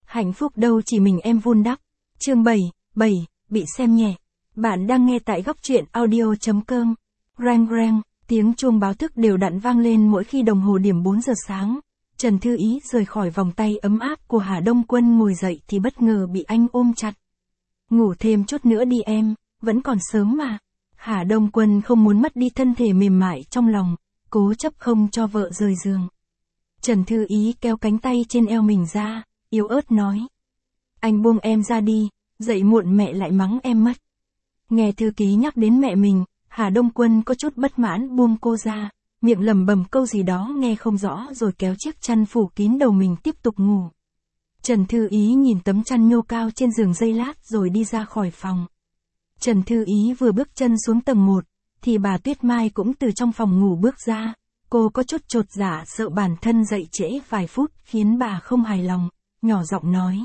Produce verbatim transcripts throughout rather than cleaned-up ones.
Hạnh phúc đâu chỉ mình em vun đắp. Chương bảy, bảy, bị xem nhẹ. Bạn đang nghe tại góc truyện audio chấm com. Rang rang, tiếng chuông báo thức đều đặn vang lên mỗi khi đồng hồ điểm bốn giờ sáng. Trần Thư Ý rời khỏi vòng tay ấm áp của Hà Đông Quân ngồi dậy thì bất ngờ bị anh ôm chặt. Ngủ thêm chút nữa đi em, vẫn còn sớm mà. Hà Đông Quân không muốn mất đi thân thể mềm mại trong lòng, cố chấp không cho vợ rời giường. Trần Thư Ý kéo cánh tay trên eo mình ra, yếu ớt nói. Anh buông em ra đi, dậy muộn mẹ lại mắng em mất. Nghe thư ký nhắc đến mẹ mình, Hà Đông Quân có chút bất mãn buông cô ra, miệng lẩm bẩm câu gì đó nghe không rõ rồi kéo chiếc chăn phủ kín đầu mình tiếp tục ngủ. Trần Thư Ý nhìn tấm chăn nhô cao trên giường giây lát rồi đi ra khỏi phòng. Trần Thư Ý vừa bước chân xuống tầng một, thì bà Tuyết Mai cũng từ trong phòng ngủ bước ra. Cô có chút chột dạ sợ bản thân dậy trễ vài phút khiến bà không hài lòng, nhỏ giọng nói.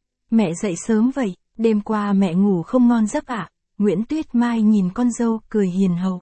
Mẹ dậy sớm vậy, đêm qua mẹ ngủ không ngon giấc ạ? À? Nguyễn Tuyết Mai nhìn con dâu cười hiền hậu.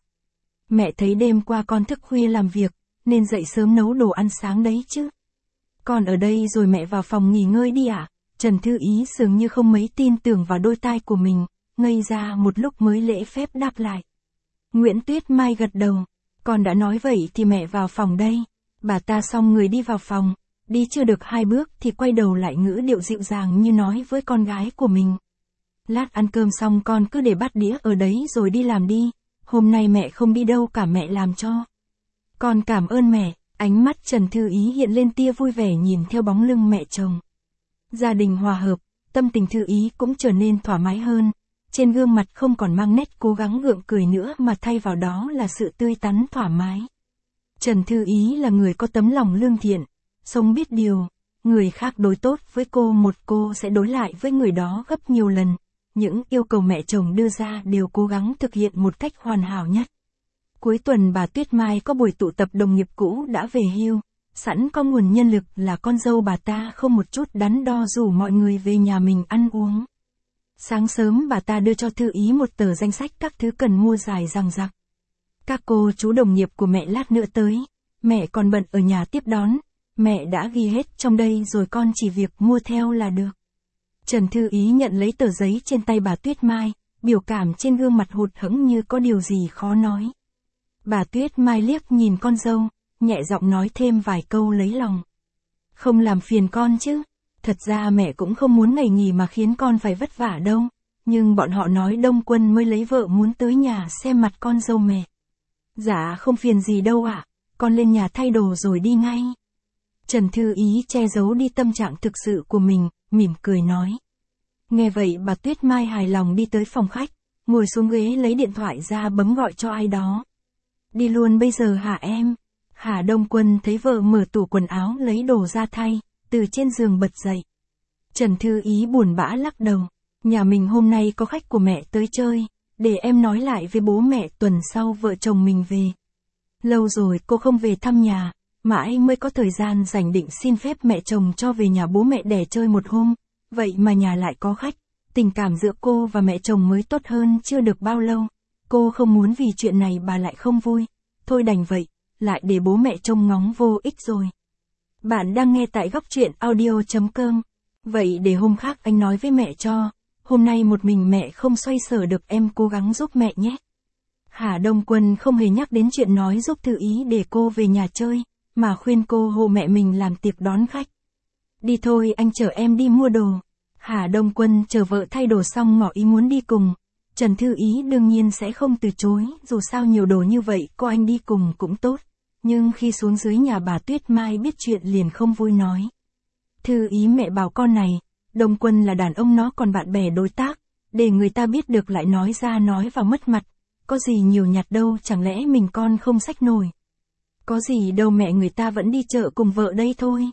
Mẹ thấy đêm qua con thức khuya làm việc, nên dậy sớm nấu đồ ăn sáng đấy chứ. Con ở đây rồi mẹ vào phòng nghỉ ngơi đi ạ. À? Trần Thư Ý dường như không mấy tin tưởng vào đôi tai của mình, ngây ra một lúc mới lễ phép đáp lại. Nguyễn Tuyết Mai gật đầu. Con đã nói vậy thì mẹ vào phòng đây. Bà ta xong người đi vào phòng, đi chưa được hai bước thì quay đầu lại ngữ điệu dịu dàng như nói với con gái của mình. Lát ăn cơm xong con cứ để bát đĩa ở đấy rồi đi làm đi, hôm nay mẹ không đi đâu cả mẹ làm cho. Con cảm ơn mẹ, ánh mắt Trần Thư Ý hiện lên tia vui vẻ nhìn theo bóng lưng mẹ chồng. Gia đình hòa hợp, tâm tình Thư Ý cũng trở nên thoải mái hơn. Trên gương mặt không còn mang nét cố gắng gượng cười nữa mà thay vào đó là sự tươi tắn thoải mái. Trần Thư Ý là người có tấm lòng lương thiện, sống biết điều, người khác đối tốt với cô một cô sẽ đối lại với người đó gấp nhiều lần. Những yêu cầu mẹ chồng đưa ra đều cố gắng thực hiện một cách hoàn hảo nhất. Cuối tuần bà Tuyết Mai có buổi tụ tập đồng nghiệp cũ đã về hưu, sẵn có nguồn nhân lực là con dâu bà ta không một chút đắn đo rủ mọi người về nhà mình ăn uống. Sáng sớm bà ta đưa cho Thư Ý một tờ danh sách các thứ cần mua dài dằng dặc. Các cô chú đồng nghiệp của mẹ lát nữa tới, mẹ còn bận ở nhà tiếp đón, mẹ đã ghi hết trong đây rồi con chỉ việc mua theo là được. Trần Thư Ý nhận lấy tờ giấy trên tay bà Tuyết Mai, biểu cảm trên gương mặt hụt hẫng như có điều gì khó nói. Bà Tuyết Mai liếc nhìn con dâu, nhẹ giọng nói thêm vài câu lấy lòng. Không làm phiền con chứ. Thật ra mẹ cũng không muốn ngày nghỉ mà khiến con phải vất vả đâu, nhưng bọn họ nói Đông Quân mới lấy vợ muốn tới nhà xem mặt con dâu mẹ. Dạ không phiền gì đâu ạ, à, con lên nhà thay đồ rồi đi ngay. Trần Thư Ý che giấu đi tâm trạng thực sự của mình, mỉm cười nói. Nghe vậy bà Tuyết Mai hài lòng đi tới phòng khách, ngồi xuống ghế lấy điện thoại ra bấm gọi cho ai đó. Đi luôn bây giờ hả em? Hà Đông Quân thấy vợ mở tủ quần áo lấy đồ ra thay, từ trên giường bật dậy. Trần Thư Ý buồn bã lắc đầu. Nhà mình hôm nay có khách của mẹ tới chơi, để em nói lại với bố mẹ tuần sau vợ chồng mình về. Lâu rồi cô không về thăm nhà, mãi mới có thời gian rảnh định xin phép mẹ chồng cho về nhà bố mẹ đẻ chơi một hôm. Vậy mà nhà lại có khách, tình cảm giữa cô và mẹ chồng mới tốt hơn chưa được bao lâu. Cô không muốn vì chuyện này bà lại không vui. Thôi đành vậy, lại để bố mẹ trông ngóng vô ích rồi. Bạn đang nghe tại góc truyện audio chấm com. Vậy để hôm khác anh nói với mẹ cho, hôm nay một mình mẹ không xoay sở được em cố gắng giúp mẹ nhé. Hà Đông Quân không hề nhắc đến chuyện nói giúp Thư Ý để cô về nhà chơi, mà khuyên cô hộ mẹ mình làm tiệc đón khách. Đi thôi anh chở em đi mua đồ. Hà Đông Quân chờ vợ thay đồ xong ngỏ ý muốn đi cùng. Trần Thư Ý đương nhiên sẽ không từ chối, dù sao nhiều đồ như vậy cô anh đi cùng cũng tốt. Nhưng khi xuống dưới nhà bà Tuyết Mai biết chuyện liền không vui nói. Thư Ý mẹ bảo con này, Đông Quân là đàn ông nó còn bạn bè đối tác, để người ta biết được lại nói ra nói vào mất mặt, có gì nhiều nhặt đâu chẳng lẽ mình con không xách nổi. Có gì đâu mẹ người ta vẫn đi chợ cùng vợ đây thôi.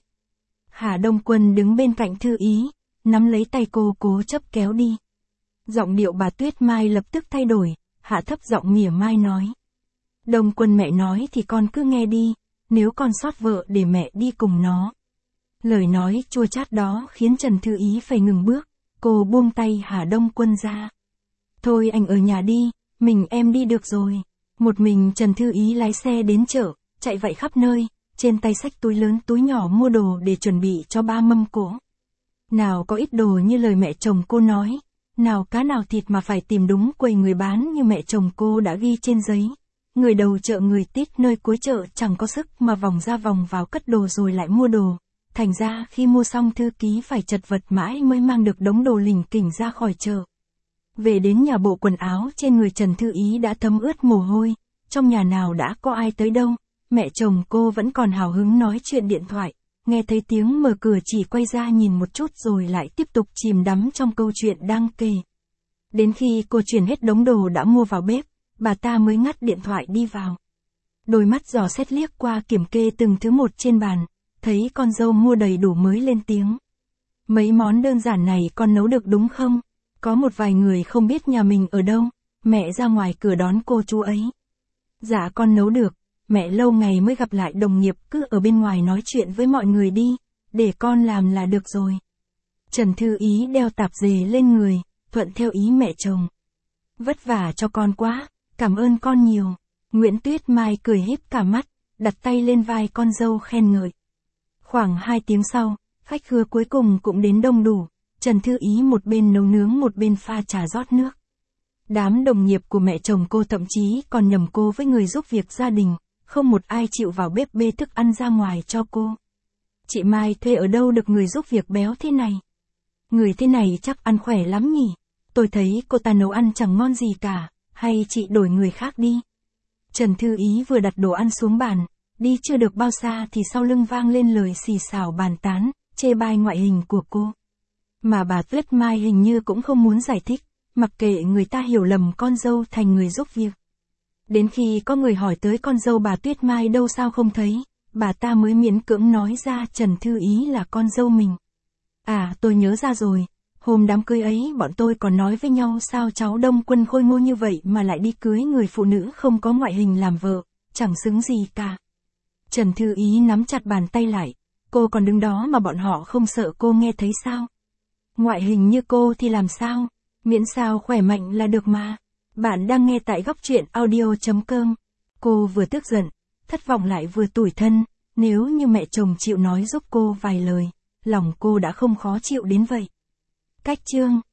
Hà Đông Quân đứng bên cạnh Thư Ý, nắm lấy tay cô cố chấp kéo đi. Giọng điệu bà Tuyết Mai lập tức thay đổi, hạ thấp giọng mỉa mai nói. Đông Quân mẹ nói thì con cứ nghe đi, nếu con sót vợ để mẹ đi cùng nó. Lời nói chua chát đó khiến Trần Thư Ý phải ngừng bước, cô buông tay Hà Đông Quân ra. Thôi anh ở nhà đi, mình em đi được rồi. Một mình Trần Thư Ý lái xe đến chợ, chạy vậy khắp nơi, trên tay xách túi lớn túi nhỏ mua đồ để chuẩn bị cho ba mâm cỗ. Nào có ít đồ như lời mẹ chồng cô nói, nào cá nào thịt mà phải tìm đúng quầy người bán như mẹ chồng cô đã ghi trên giấy. Người đầu chợ người tít nơi cuối chợ chẳng có sức mà vòng ra vòng vào cất đồ rồi lại mua đồ. Thành ra khi mua xong thư ký phải chật vật mãi mới mang được đống đồ lỉnh kỉnh ra khỏi chợ. Về đến nhà bộ quần áo trên người Trần Thư Ý đã thấm ướt mồ hôi, trong nhà nào đã có ai tới đâu, mẹ chồng cô vẫn còn hào hứng nói chuyện điện thoại, nghe thấy tiếng mở cửa chỉ quay ra nhìn một chút rồi lại tiếp tục chìm đắm trong câu chuyện đang kể. Đến khi cô chuyển hết đống đồ đã mua vào bếp, bà ta mới ngắt điện thoại đi vào. Đôi mắt dò xét liếc qua kiểm kê từng thứ một trên bàn, thấy con dâu mua đầy đủ mới lên tiếng. Mấy món đơn giản này con nấu được đúng không? Có một vài người không biết nhà mình ở đâu, mẹ ra ngoài cửa đón cô chú ấy. Dạ con nấu được, mẹ lâu ngày mới gặp lại đồng nghiệp cứ ở bên ngoài nói chuyện với mọi người đi, để con làm là được rồi. Trần Thư Ý đeo tạp dề lên người, thuận theo ý mẹ chồng. Vất vả cho con quá, cảm ơn con nhiều. Nguyễn Tuyết Mai cười híp cả mắt, đặt tay lên vai con dâu khen ngợi. Khoảng hai tiếng sau, khách khứa cuối cùng cũng đến đông đủ, Trần Thư Ý một bên nấu nướng một bên pha trà rót nước. Đám đồng nghiệp của mẹ chồng cô thậm chí còn nhầm cô với người giúp việc gia đình, không một ai chịu vào bếp bê thức ăn ra ngoài cho cô. Chị Mai thuê ở đâu được người giúp việc béo thế này? Người thế này chắc ăn khỏe lắm nhỉ? Tôi thấy cô ta nấu ăn chẳng ngon gì cả, hay chị đổi người khác đi. Trần Thư Ý vừa đặt đồ ăn xuống bàn, đi chưa được bao xa thì sau lưng vang lên lời xì xào bàn tán, chê bai ngoại hình của cô. Mà bà Tuyết Mai hình như cũng không muốn giải thích, mặc kệ người ta hiểu lầm con dâu thành người giúp việc. Đến khi có người hỏi tới con dâu bà Tuyết Mai đâu sao không thấy, bà ta mới miễn cưỡng nói ra Trần Thư Ý là con dâu mình. À tôi nhớ ra rồi, hôm đám cưới ấy bọn tôi còn nói với nhau sao cháu Đông Quân khôi ngô như vậy mà lại đi cưới người phụ nữ không có ngoại hình làm vợ, chẳng xứng gì cả. Trần Thư Ý nắm chặt bàn tay lại, cô còn đứng đó mà bọn họ không sợ cô nghe thấy sao? Ngoại hình như cô thì làm sao? Miễn sao khỏe mạnh là được mà. Bạn đang nghe tại góc truyện audio chấm com. Cô vừa tức giận, thất vọng lại vừa tủi thân, nếu như mẹ chồng chịu nói giúp cô vài lời, lòng cô đã không khó chịu đến vậy. Cách chương